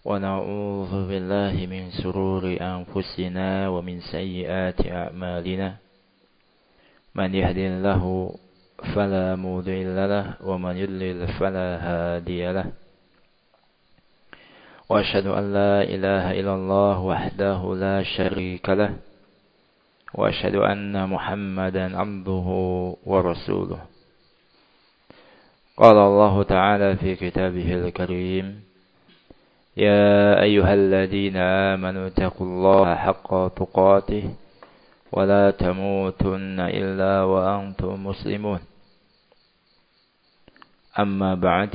ونعوذ بالله من شرور أنفسنا ومن سيئات أعمالنا من يهد الله فلا مضل له ومن يضلل فلا هادي له وأشهد أن لا إله إلا الله وحده لا شريك له وأشهد أن محمدا عبده ورسوله قال الله تعالى في كتابه الكريم يا أيها الذين آمنوا اتقوا الله حق تقاته ولا تموتن إلا وأنتم مسلمون أما بعد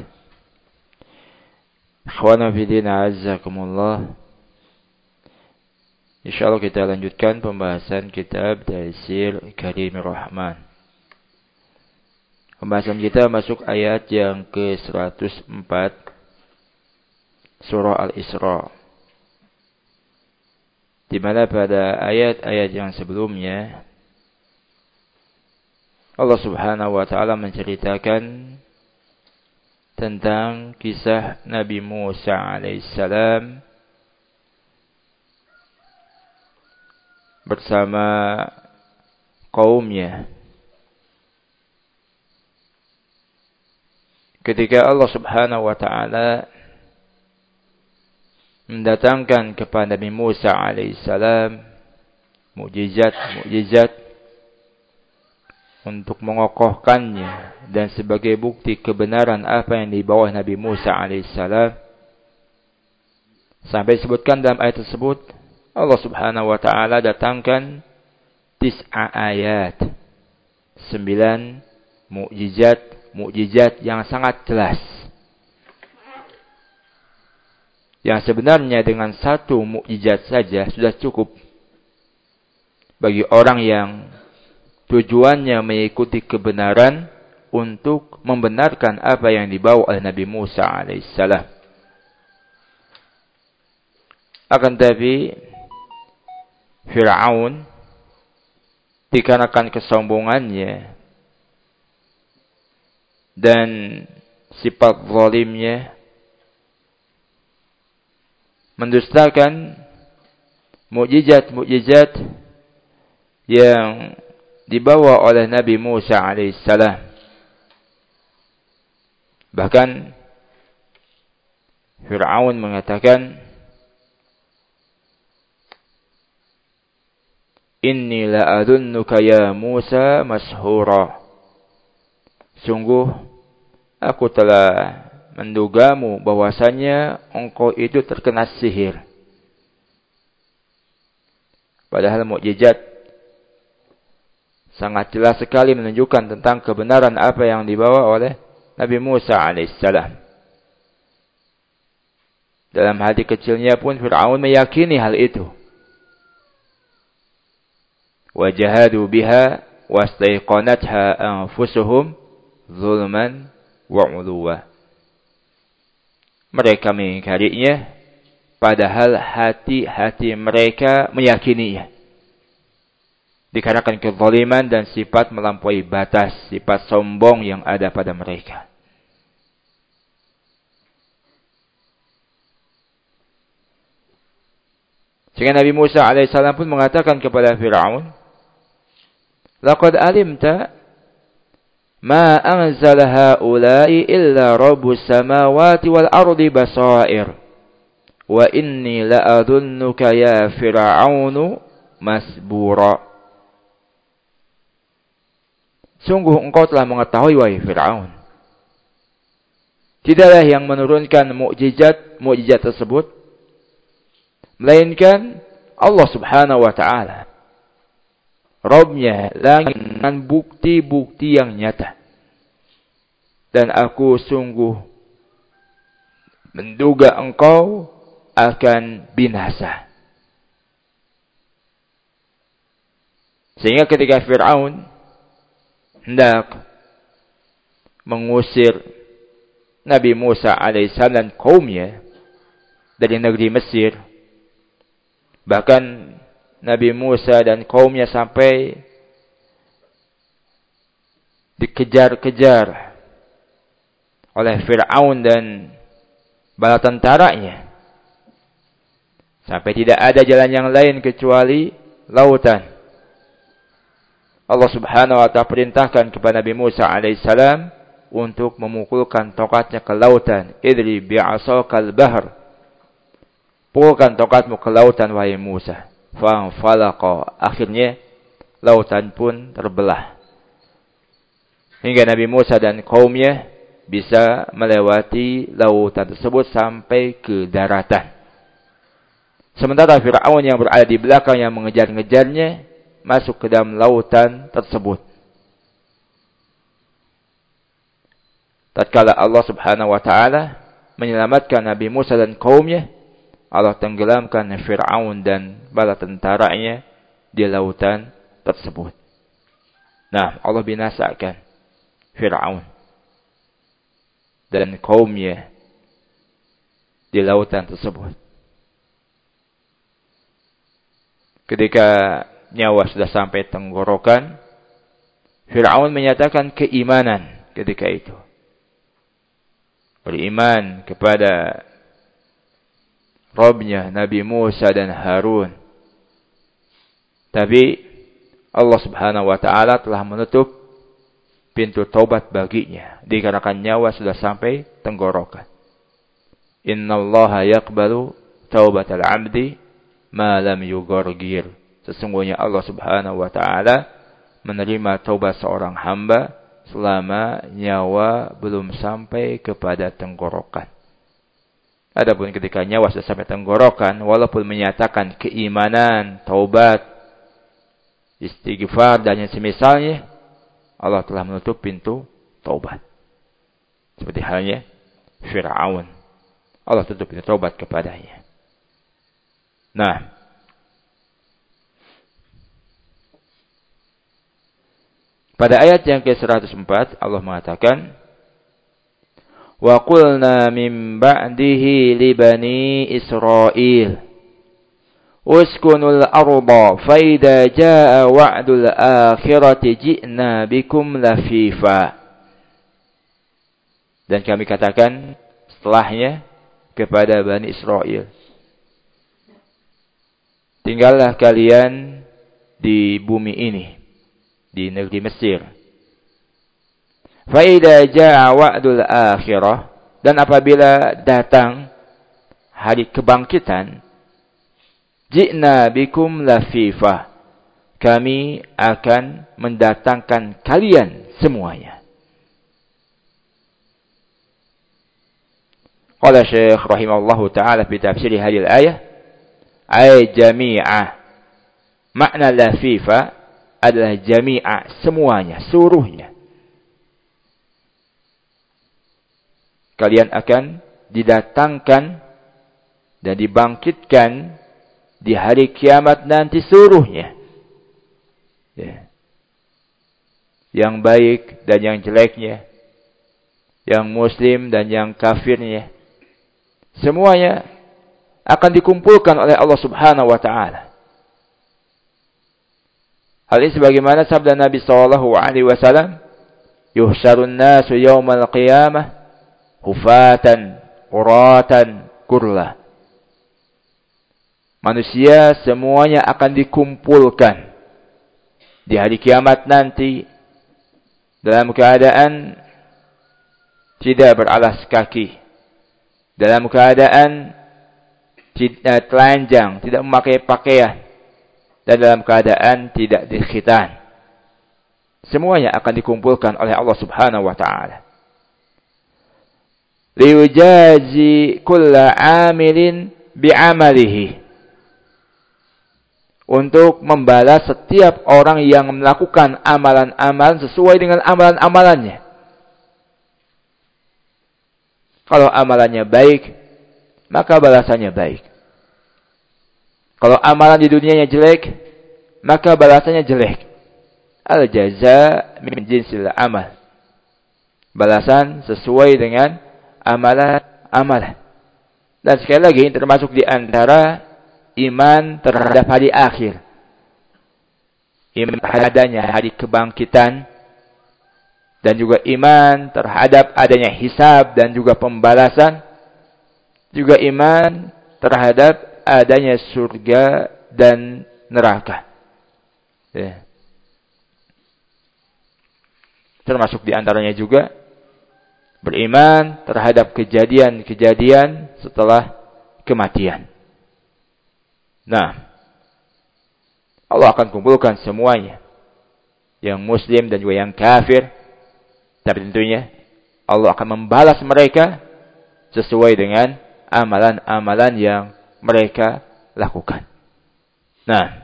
Ikhwana fidina azzakumullah. Insyaallah kita lanjutkan pembahasan kitab Taisir Karimir Rahman. Pembahasan kita masuk ayat yang ke-104 surah Al-Isra. Di mana pada ayat-ayat yang sebelumnya Allah Subhanahu wa taala menceritakan tentang kisah Nabi Musa alaihissalam bersama kaumnya ketika Allah Subhanahu wa taala mendatangkan kepada Nabi Musa alaihissalam mukjizat untuk mengokohkannya dan sebagai bukti kebenaran apa yang dibawa Nabi Musa alaihissalam. Sampai disebutkan dalam ayat tersebut Allah Subhanahu wa taala datangkan 9 ayat, 9 mukjizat yang sangat jelas. Yang sebenarnya dengan satu mukjizat saja sudah cukup bagi orang yang tujuannya mengikuti kebenaran untuk membenarkan apa yang dibawa oleh Nabi Musa alaihissalam. Akan tetapi Fir'aun dikarenakan kesombongannya dan sifat zalimnya mendustakan mukjizat yang dibawa oleh Nabi Musa alaihissalam. Bahkan Fir'aun mengatakan, Inni la'adunnuka ya Musa mashura. Sungguh aku telah mendugamu bahwasanya engkau itu terkena sihir. Padahal mukjizat sangat jelas sekali menunjukkan tentang kebenaran apa yang dibawa oleh Nabi Musa alaihissalam. Dalam hati kecilnya pun Fir'aun meyakini hal itu. Wajahadu biha wastaiqanatha anfusuhum zulman wa 'uluwa. Mereka mengingkarinya padahal hati-hati mereka meyakininya. Dikarenakan kezaliman dan sifat melampaui batas, sifat sombong yang ada pada mereka. Sehingga Nabi Musa alaihissalam pun mengatakan kepada Fir'aun, Laqad alimta ma anzala haula'i illa rabbus samawati wal ardi basair. Wa inni la'adunnuka ya Fir'aunu masbura. Sungguh engkau telah mengetahui, wahai Fir'aun, tidaklah yang menurunkan mukjizat tersebut melainkan Allah Subhanahu wa taala, Rabbnya langit dengan bukti-bukti yang nyata. Dan aku sungguh menduga engkau akan binasa. Sehingga ketika Fir'aun hendak mengusir Nabi Musa alaihissalam dan kaumnya dari negeri Mesir, bahkan Nabi Musa dan kaumnya sampai dikejar-kejar oleh Fir'aun dan bala tentaranya. Sampai tidak ada jalan yang lain kecuali lautan. Allah Subhanahu wa ta'ala perintahkan kepada Nabi Musa alaihissalam untuk memukulkan tongkatnya ke lautan. Idri bi'asakal bahr. Pukulkan tongkatmu ke lautan, wahai Musa. Fanfalaqa. Akhirnya lautan pun terbelah. Hingga Nabi Musa dan kaumnya bisa melewati lautan tersebut sampai ke daratan. Sementara Fir'aun yang berada di belakang yang mengejar-ngejarnya masuk ke dalam lautan tersebut. Tatkala Allah Subhanahu wa ta'ala menyelamatkan Nabi Musa dan kaumnya, Allah tenggelamkan Fir'aun dan bala tentaranya di lautan tersebut. Nah, Allah binasakan Fir'aun dan kaumnya di lautan tersebut. Ketika nyawa sudah sampai tenggorokan, Fir'aun menyatakan keimanan ketika itu. Beriman kepada Rabbnya Nabi Musa dan Harun. Tapi Allah Subhanahu wa ta'ala telah menutup pintu taubat baginya dikarenakan nyawa sudah sampai tenggorokan. Innallaha yaqbalu taubatal 'abdi ma lam yughargir. Sesungguhnya Allah Subhanahu wa ta'ala menerima taubat seorang hamba selama nyawa belum sampai kepada tenggorokan. Adapun ketika nyawa sudah sampai tenggorokan, walaupun menyatakan keimanan, taubat, istighfar dan yang semisalnya, Allah telah menutup pintu taubat. Seperti halnya Fir'aun. Allah tutup pintu taubat kepadanya. Nah, pada ayat yang ke-104 Allah mengatakan, wa qulna min ba'dihi li bani Israil uskunul arda fa idza jaa wa'dul akhirati ji'na bikum lafifa. Dan kami katakan setelahnya kepada Bani Israel, tinggallah kalian di bumi ini, di negeri Mesir. Fa idza jaa wa'dul akhirah, dan apabila datang hari kebangkitan, ji'na bikum lafifa, kami akan mendatangkan kalian semuanya. Qala Syekh rahimahullahu ta'ala fi tafsir hadhihi al-ayah, ay jami'ah. Makna lafifa adalah jami'ah, semuanya, seluruhnya. Kalian akan didatangkan dan dibangkitkan di hari kiamat nanti seluruhnya. Ya. Yang baik dan yang jeleknya, yang muslim dan yang kafirnya, semuanya akan dikumpulkan oleh Allah Subhanahu wa ta'ala. Hal ini sebagaimana sabda Nabi SAW, yuhsyarun nasu yawmal qiyamah hufatan, uratan, kurla. Manusia semuanya akan dikumpulkan di hari kiamat nanti dalam keadaan tidak beralas kaki, dalam keadaan telanjang, tidak memakai pakaian, dan dalam keadaan tidak dikhitan. Semuanya akan dikumpulkan oleh Allah Subhanahu wa ta'ala. Liyujazi kulla amilin bi'amalihi, untuk membalas setiap orang yang melakukan amalan-amalan sesuai dengan amalan-amalannya. Kalau amalannya baik, maka balasannya baik. Kalau amalan di dunianya jelek, maka balasannya jelek. Al-jaza min jinsil amal. Balasan sesuai dengan amalan. Dan sekali lagi ini termasuk di antara iman terhadap hari akhir. Iman terhadapnya hari kebangkitan. Dan juga iman terhadap adanya hisab dan juga pembalasan. Juga iman terhadap adanya surga dan neraka. Ya. Termasuk di antaranya juga beriman terhadap kejadian-kejadian setelah kematian. Nah, Allah akan kumpulkan semuanya, yang muslim dan juga yang kafir. Tapi tentunya Allah akan membalas mereka sesuai dengan amalan-amalan yang mereka lakukan. Nah,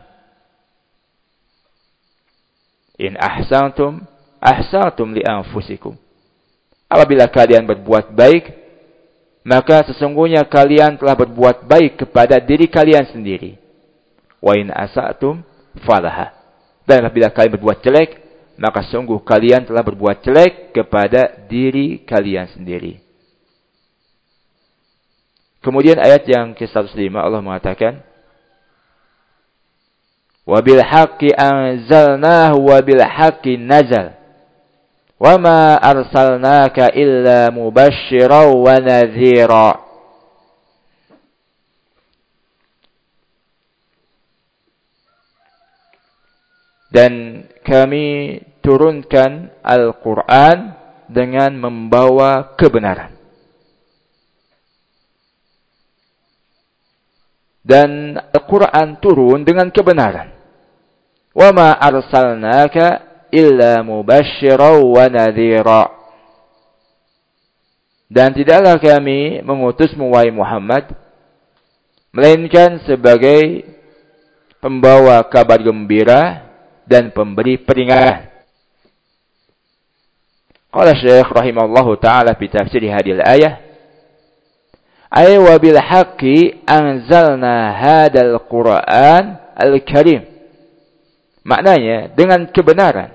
in ahsantum ahsantum li anfusikum. Apabila kalian berbuat baik, maka sesungguhnya kalian telah berbuat baik kepada diri kalian sendiri. Wa in asatum falaha. Dan apabila kalian berbuat jelek, maka sungguh kalian telah berbuat jelek kepada diri kalian sendiri. Kemudian ayat yang ke-105 Allah mengatakan, wa bil haqqi anzalnahu wa bil haqqi nazal. Wa ma arsalnaka illa mubasysyiran wa nadhira. Dan kami turunkan Al-Quran dengan membawa kebenaran. Dan Al-Quran turun dengan kebenaran. Wa ma arsalnaka illa mubasysyiran wa nadhira. Dan tidaklah kami mengutusmu wahai Muhammad melainkan sebagai pembawa kabar gembira dan pemberi peringatan. Qala Syekh rahimahullahu taala fi tafsir hadhihi al-ayah, ay wa bil haqqi anzalna hadzal Qur'an al-Karim. Maknanya dengan kebenaran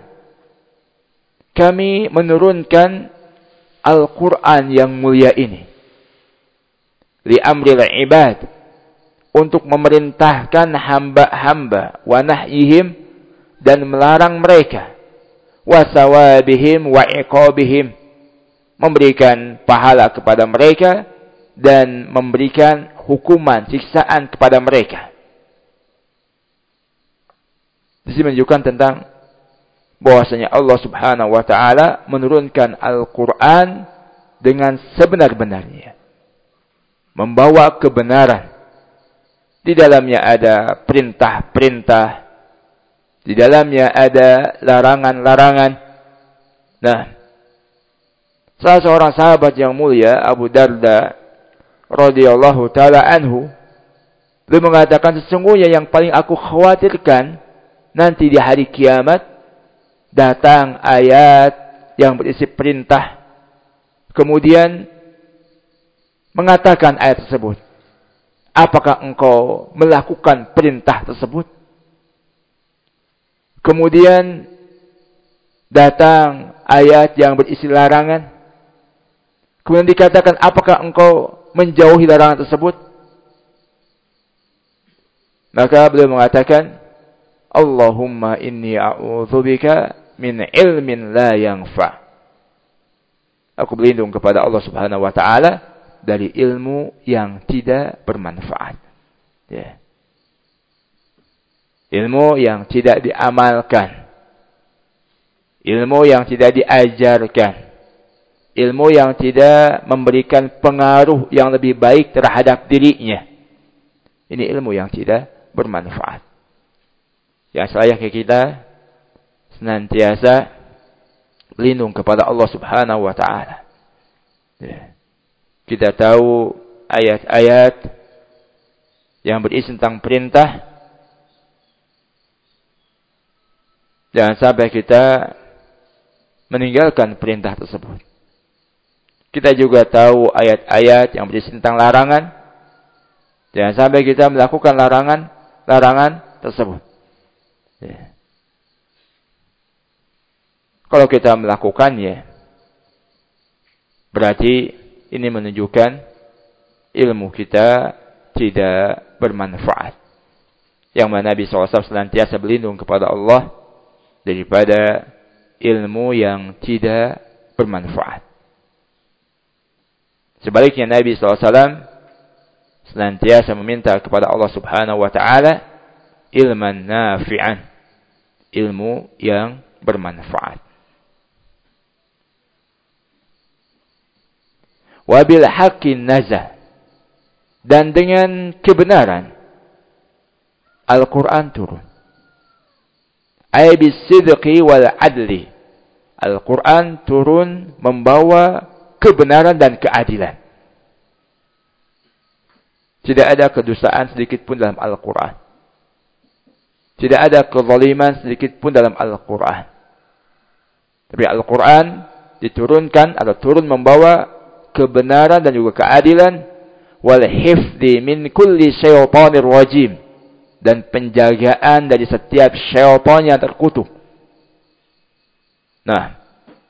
kami menurunkan Al-Quran yang mulia ini. Li amril ibad, untuk memerintahkan hamba-hamba, wa nahyihim, dan melarang mereka, wa sawabihim wa iqabihim, memberikan pahala kepada mereka dan memberikan hukuman, siksaan kepada mereka. Di sini menunjukkan tentang bahwasanya Allah Subhanahu wa taala menurunkan Al-Qur'an dengan sebenar-benarnya, membawa kebenaran. Di dalamnya ada perintah-perintah, di dalamnya ada larangan-larangan. Nah, salah seorang sahabat yang mulia, Abu Darda radhiyallahu taala anhu, beliau mengatakan, sesungguhnya yang paling aku khawatirkan nanti di hari kiamat, datang ayat yang berisi perintah, kemudian mengatakan ayat tersebut, apakah engkau melakukan perintah tersebut? Kemudian datang ayat yang berisi larangan, kemudian dikatakan, apakah engkau menjauhi larangan tersebut? Maka beliau mengatakan, Allahumma inni a'udzubika min ilmin la yanfa. Aku berlindung kepada Allah Subhanahu wa taala dari ilmu yang tidak bermanfaat. Ya. Ilmu yang tidak diamalkan, ilmu yang tidak diajarkan, ilmu yang tidak memberikan pengaruh yang lebih baik terhadap dirinya. Ini ilmu yang tidak bermanfaat. Yang selayaknya kita senantiasa berlindung kepada Allah Subhanahu wa taala. Ya. Kita tahu ayat-ayat yang berisi tentang perintah. Jangan sampai kita meninggalkan perintah tersebut. Kita juga tahu ayat-ayat yang berisi tentang larangan. Jangan sampai kita melakukan larangan tersebut. Ya. Kalau kita melakukannya, berarti ini menunjukkan ilmu kita tidak bermanfaat. Yang mana Nabi SAW senantiasa berlindung kepada Allah daripada ilmu yang tidak bermanfaat. Sebaliknya Nabi SAW senantiasa meminta kepada Allah Subhanahu wa taala ilman nafi'an, ilmu yang bermanfaat. Wa bil haqqin nazah, dan dengan kebenaran Al-Quran turun. Ay bisidqi wal adli, Al-Quran turun membawa kebenaran dan keadilan. Tidak ada kedustaan sedikit pun dalam Al-Quran. Tidak ada kezaliman sedikit pun dalam Al-Quran. Tapi Al-Quran diturunkan atau turun membawa kebenaran dan juga keadilan, wal hifdzi min kulli syaitanir rajim, dan penjagaan dari setiap syaitan yang terkutuk. Nah,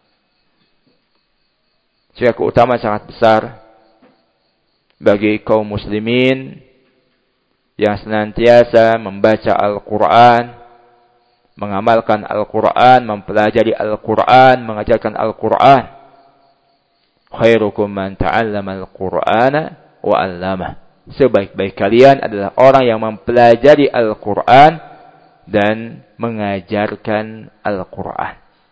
jika keutamaan sangat besar bagi kaum muslimin yang senantiasa membaca Al-Quran, mengamalkan Al-Quran, mempelajari Al-Quran, mengajarkan Al-Quran. Khairukum man ta'allama Al-Qur'ana wa 'allamah. Sebaik-baik kalian adalah orang yang mempelajari Al-Quran dan mengajarkan Al-Quran.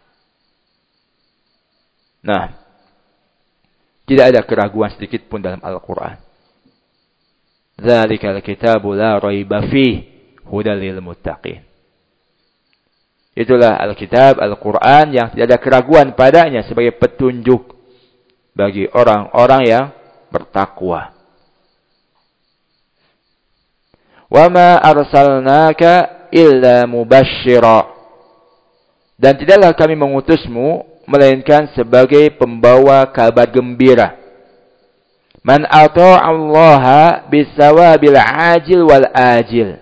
Nah, tidak ada keraguan sedikit pun dalam Al-Quran. Dzalikal kitabu la raiba fihi hudal lil muttaqin. Itulah Alkitab, Al-Quran yang tidak ada keraguan padanya sebagai petunjuk bagi orang-orang yang bertakwa. Wa ma arsalnaka illa mubashshira, dan tidaklah kami mengutusmu melainkan sebagai pembawa kabar gembira. Man ata'a Allah bisawabil ajil wal ajil,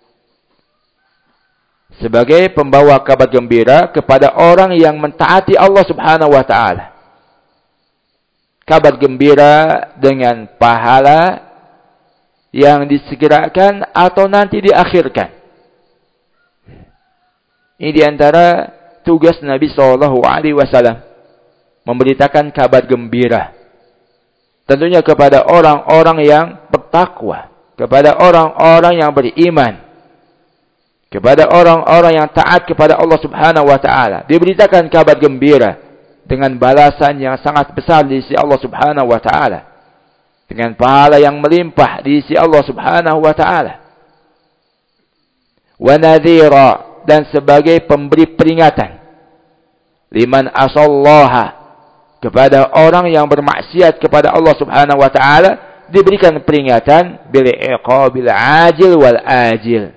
sebagai pembawa kabar gembira kepada orang yang mentaati Allah Subhanahu wa taala. Kabar gembira dengan pahala yang disegerakan atau nanti diakhirkan. Ini diantara tugas Nabi SAW, memberitakan kabar gembira. Tentunya kepada orang-orang yang bertakwa, kepada orang-orang yang beriman, kepada orang-orang yang taat kepada Allah Subhanahu wa taala. Diberitakan kabar gembira dengan balasan yang sangat besar di sisi Allah Subhanahu wa taala, dengan pahala yang melimpah di sisi Allah Subhanahu wa taala. Wa nadhira, dan sebagai pemberi peringatan. Liman asallaha, kepada orang yang bermaksiat kepada Allah Subhanahu wa taala diberikan peringatan bil iqabil ajil wal ajil,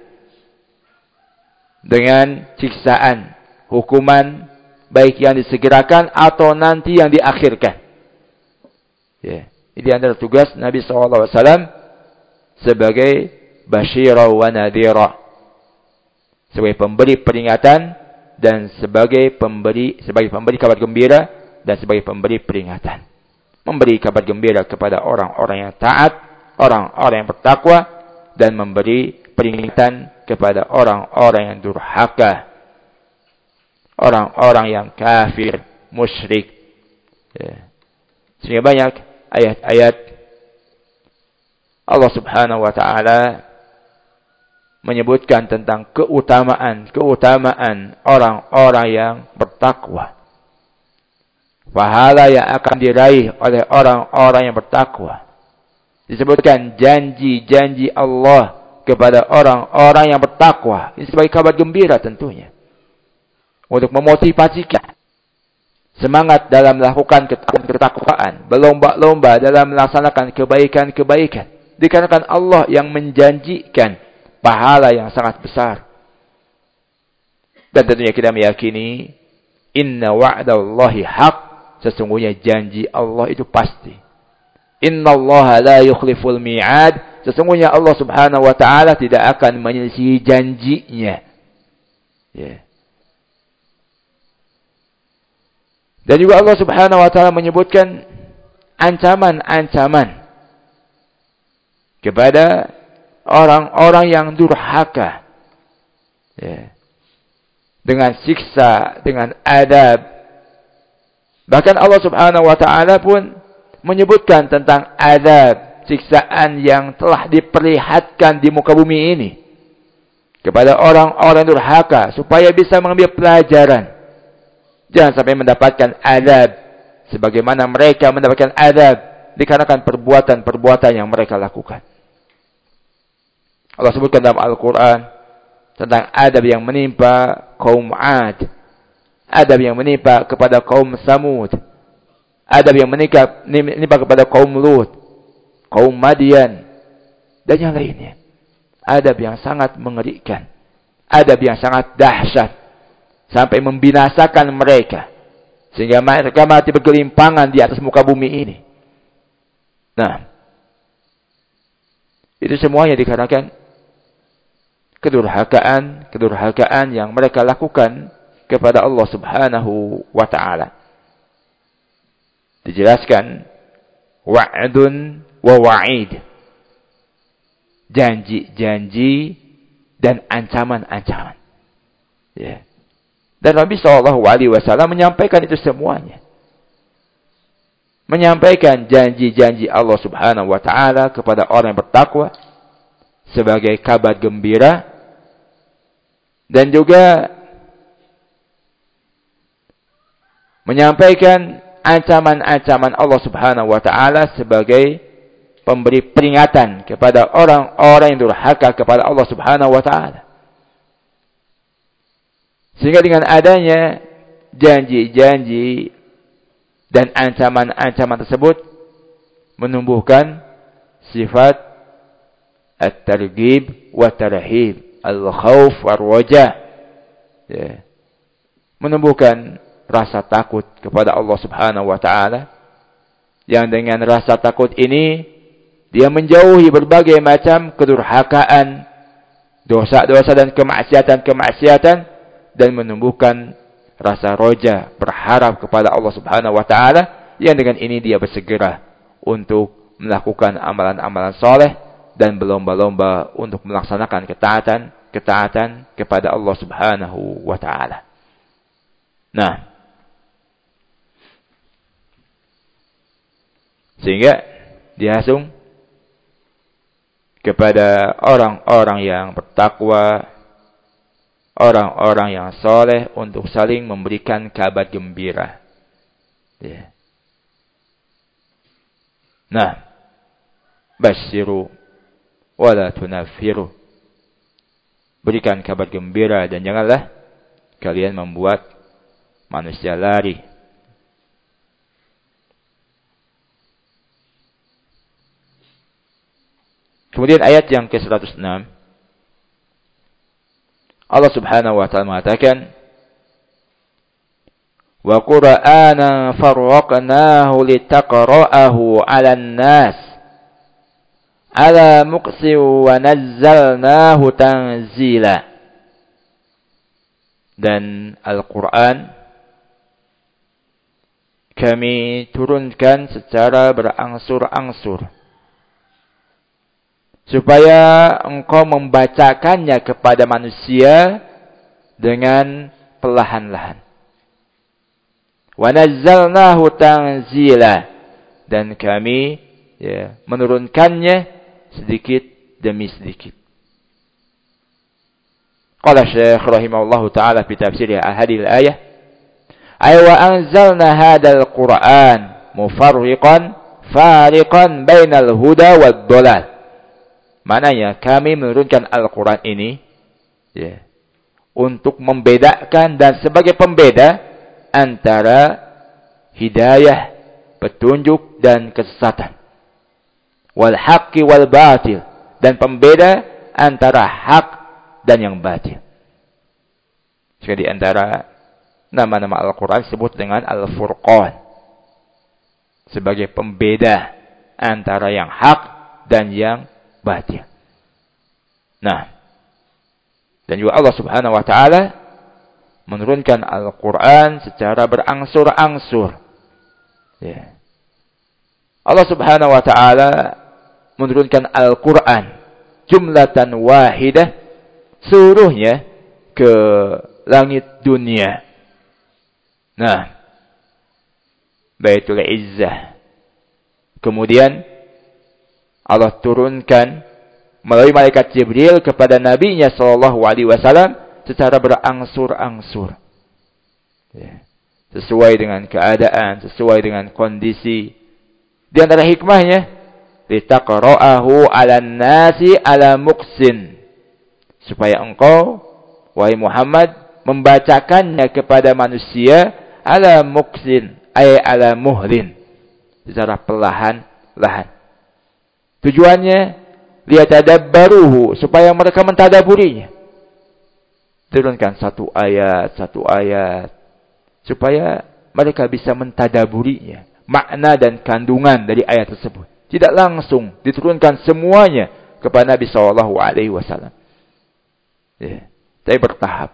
dengan siksaan, hukuman baik yang disegerakan atau nanti yang diakhirkan. Ya, ini antara tugas Nabi SAW sebagai basyira wa nadhira, sebagai pemberi peringatan dan sebagai pemberi kabar gembira dan sebagai pemberi peringatan. Memberi kabar gembira kepada orang-orang yang taat, orang-orang yang bertakwa, dan memberi peringatan kepada orang-orang yang durhaka, orang-orang yang kafir, musyrik. Ya. Sehingga banyak ayat-ayat Allah Subhanahu wa taala menyebutkan tentang keutamaan orang-orang yang bertakwa. Pahala yang akan diraih oleh orang-orang yang bertakwa. Disebutkan janji-janji Allah kepada orang-orang yang bertakwa. Ini sebagai kabar gembira tentunya, untuk memotivasikan semangat dalam melakukan ketakwaan, berlomba-lomba dalam melaksanakan kebaikan-kebaikan. Dikarenakan Allah yang menjanjikan pahala yang sangat besar. Dan tentunya kita meyakini inna wa'dallahi haq, sesungguhnya janji Allah itu pasti. Innallaha la yukhliful mi'ad, sesungguhnya Allah Subhanahu wa taala tidak akan menyelisihi janjinya. Ya. Dan juga Allah Subhanahu wa taala menyebutkan ancaman-ancaman kepada orang-orang yang durhaka. Ya. Dengan siksa, dengan adab. Bahkan Allah Subhanahu wa taala pun menyebutkan tentang adab, siksaan yang telah diperlihatkan di muka bumi ini kepada orang-orang durhaka supaya bisa mengambil pelajaran. Jangan sampai mendapatkan azab sebagaimana mereka mendapatkan azab dikarenakan perbuatan-perbuatan yang mereka lakukan. Allah sebutkan dalam Al-Quran tentang adab yang menimpa kaum Ad, adab yang menimpa kepada kaum Samud, adab yang menimpa kepada kaum Lut, kaum Madian, dan yang lainnya. Adab yang sangat mengerikan, adab yang sangat dahsyat, sampai membinasakan mereka, sehingga mereka mati bergelimpangan di atas muka bumi ini. Nah, itu semuanya dikarenakan kedurhakaan yang mereka lakukan kepada Allah Subhanahu wa taala. Dijelaskan wa'dun wa wa'id. Janji-janji dan ancaman-ancaman. Ya. Dan Nabi SAW menyampaikan itu semuanya. Menyampaikan janji-janji Allah Subhanahu wa taala kepada orang yang bertakwa sebagai kabar gembira, dan juga menyampaikan ancaman-ancaman Allah Subhanahu wa taala sebagai pemberi peringatan kepada orang-orang yang durhaka kepada Allah Subhanahu wa taala. Sehingga dengan adanya janji-janji dan ancaman-ancaman tersebut menumbuhkan sifat at-targhib wa tarhib, al-khauf war-raja. Ya. Menumbuhkan rasa takut kepada Allah Subhanahu wa taala, yang dengan rasa takut ini dia menjauhi berbagai macam kedurhakaan, dosa-dosa dan kemaksiatan-kemaksiatan, dan menumbuhkan rasa roja, berharap kepada Allah Subhanahu wa taala, yang dengan ini dia bersegera untuk melakukan amalan-amalan soleh dan berlomba-lomba untuk melaksanakan ketaatan kepada Allah Subhanahu wa taala. Nah, sehingga dihasung kepada orang-orang yang bertakwa, orang-orang yang soleh untuk saling memberikan kabar gembira. Ya. Nah, basyiru wala tunaffiru. Berikan kabar gembira dan janganlah kalian membuat manusia lari. Kemudian ayat yang ke-106, Allah Subhanahu wa taala mengatakan, wa qur'anan farraqnahu litaqra'ahu 'alan nas 'ala muqsi wa nazzalnahu tanzila. Dan Al-Qur'an kami turunkan secara berangsur-angsur supaya engkau membacakannya kepada manusia dengan perlahan-lahan. Wa nazzalnahu tanzila, dan kami menurunkannya sedikit demi sedikit. Qala Syekh rahimahullahu taala fi tafsir hadhihi al-ayah, ay wa anzalna hadzal Qur'an mufarriqan fariqan bainal huda wad dhalal. Mananya kami menurunkan Al-Quran ini untuk membedakan dan sebagai pembeda antara hidayah, petunjuk dan kesesatan. Wal haqqi wal batil, dan pembeda antara hak dan yang batil. Jadi antara nama-nama Al-Quran disebut dengan Al-Furqan, sebagai pembeda antara yang hak dan yang batil. Nah, dan juga Allah Subhanahu wa taala menurunkan Al-Qur'an secara berangsur-angsur. Ya. Allah Subhanahu wa taala menurunkan Al-Qur'an jumlatan wahidah, seluruhnya ke langit dunia. Nah, Baitul Izzah. Kemudian Allah turunkan melalui malaikat Jibril kepada nabinya sallallahu alaihi wasallam secara berangsur-angsur. Ya. Sesuai dengan keadaan, sesuai dengan kondisi. Di antara hikmahnya, litaqra'ahu 'alan nasi 'ala muqsin. Supaya engkau, wahai Muhammad, membacakannya kepada manusia 'ala muqsin, ay 'ala muhlin. Secara perlahan-lahan. Tujuannya, liyatadabbaruhu, supaya mereka mentadaburinya. Turunkan satu ayat, supaya mereka bisa mentadaburinya. Makna dan kandungan dari ayat tersebut. Tidak langsung diturunkan semuanya kepada Nabi sallallahu alaihi wasallam. Ya, tapi bertahap.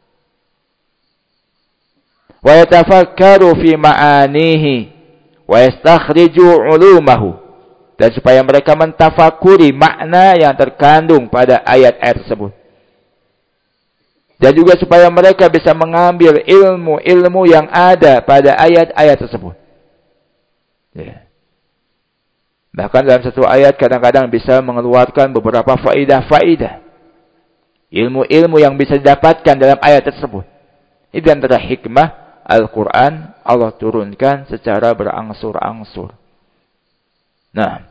Wa yatafakkaru fi ma'anihi wa yastakhriju 'ulumahu. Dan supaya mereka mentafakuri makna yang terkandung pada ayat-ayat tersebut. Dan juga supaya mereka bisa mengambil ilmu-ilmu yang ada pada ayat-ayat tersebut. Ya. Bahkan dalam satu ayat kadang-kadang bisa mengeluarkan beberapa faidah-faidah. Ilmu-ilmu yang bisa didapatkan dalam ayat tersebut. Itu antara hikmah Al-Quran Allah turunkan secara berangsur-angsur. Nah.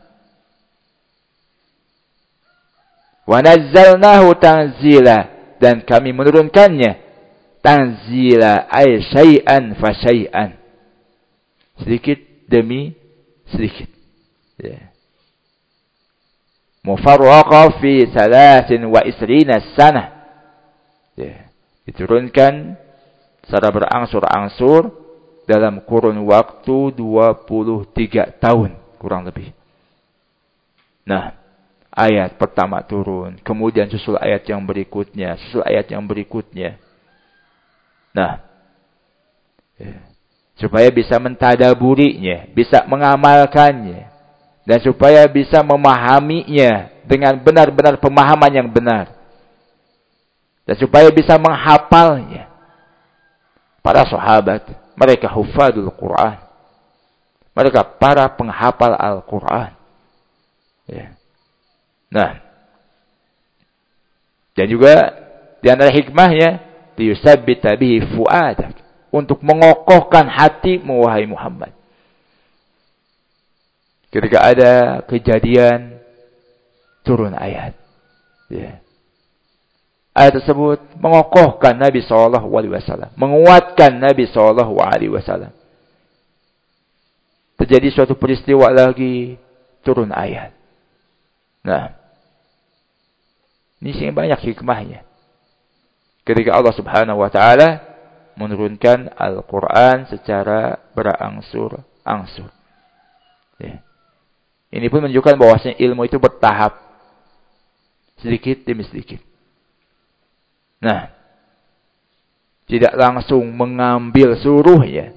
Wa nazzalnahu tanzila. Dan kami menurunkannya. Tanzila ay syai'an fa syai'an. Sedikit demi sedikit. Ya. Mufarraqa fi 23 sanah. Ya. Diturunkan secara berangsur-angsur dalam kurun waktu 23 tahun. Kurang lebih. Nah, ayat pertama turun. Kemudian susul ayat yang berikutnya. Nah. Ya. Supaya bisa mentadaburinya. Bisa mengamalkannya. Dan supaya bisa memahaminya. Dengan benar-benar pemahaman yang benar. Dan supaya bisa menghafalnya. Para sahabat. Mereka hufadul Quran. Mereka para penghafal Al-Quran. Ya. Nah. Dan juga di antara hikmahnya, liyusabbita bihi fuadak, untuk mengokohkan hatimu wahai Muhammad. Ketika ada kejadian turun ayat. Ya. Ayat tersebut mengokohkan Nabi sallallahu alaihi wasallam, menguatkan Nabi sallallahu alaihi wasallam. Terjadi suatu peristiwa lagi, turun ayat. Nah, ini sih banyak hikmahnya. Ketika Allah Subhanahu wa taala menurunkan Al-Qur'an secara berangsur-angsur. Ya. Ini pun menunjukkan bahwasanya ilmu itu bertahap. Sedikit demi sedikit. Nah, tidak langsung mengambil seluruhnya.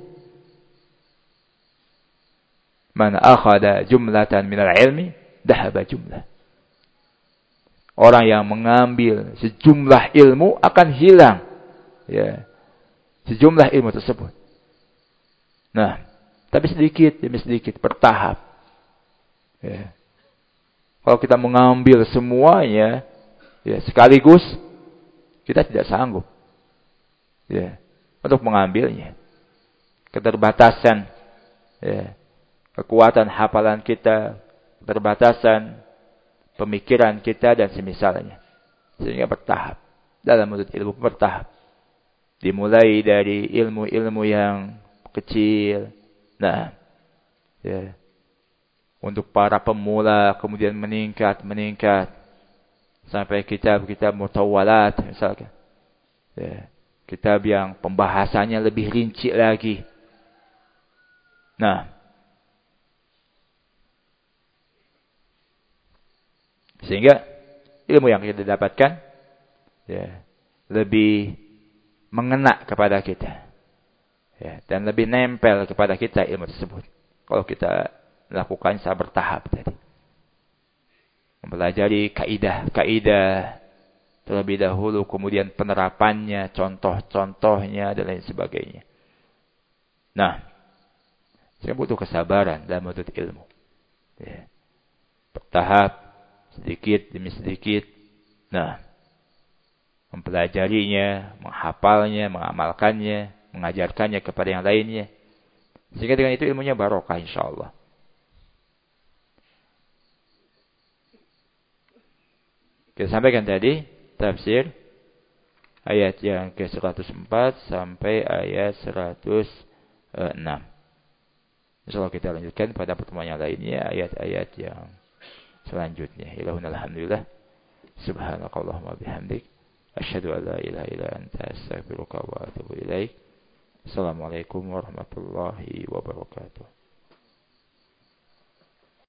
Man akhada jumlatan minal ilmi dahaba jumlah. Orang yang mengambil sejumlah ilmu akan hilang. Ya. Sejumlah ilmu tersebut. Nah, tapi sedikit demi sedikit, bertahap. Ya. Kalau kita mengambil semuanya, ya, sekaligus, kita tidak sanggup. Ya. Untuk mengambilnya. Keterbatasan. Ya. Kekuatan hafalan kita, keterbatasan pemikiran kita dan semisalnya. Sehingga bertahap. Dalam menuntut ilmu bertahap. Dimulai dari ilmu-ilmu yang kecil. Nah, ya. Untuk para pemula kemudian meningkat sampai kitab-kitab mutawalat misalkan. Ya. Kitab yang pembahasannya lebih rinci lagi. Nah, sehingga ilmu yang kita dapatkan ya, lebih mengena kepada kita. Ya, dan lebih nempel kepada kita ilmu tersebut. Kalau kita melakukan secara bertahap tadi. Mempelajari kaidah-kaidah terlebih dahulu, kemudian penerapannya, contoh-contohnya dan lain sebagainya. Nah, saya butuh kesabaran dalam menuntut ilmu. Ya. bertahap, sedikit demi sedikit. Nah, mempelajarinya, menghafalnya, mengamalkannya, mengajarkannya kepada yang lainnya. Sehingga dengan itu ilmunya barokah insyaallah. Kita sampaikan tadi tafsir ayat yang ke-104 sampai ayat 106. Insyaallah kita lanjutkan pada pertemuan yang lainnya ayat-ayat yang selanjutnya. Ilahuna alhamdulillah. Subhanakallahumma bihamdik. Asyhadu an la ilaha illa anta astaghfiruka wa atubu ilaik. Assalamualaikum warahmatullahi wabarakatuh.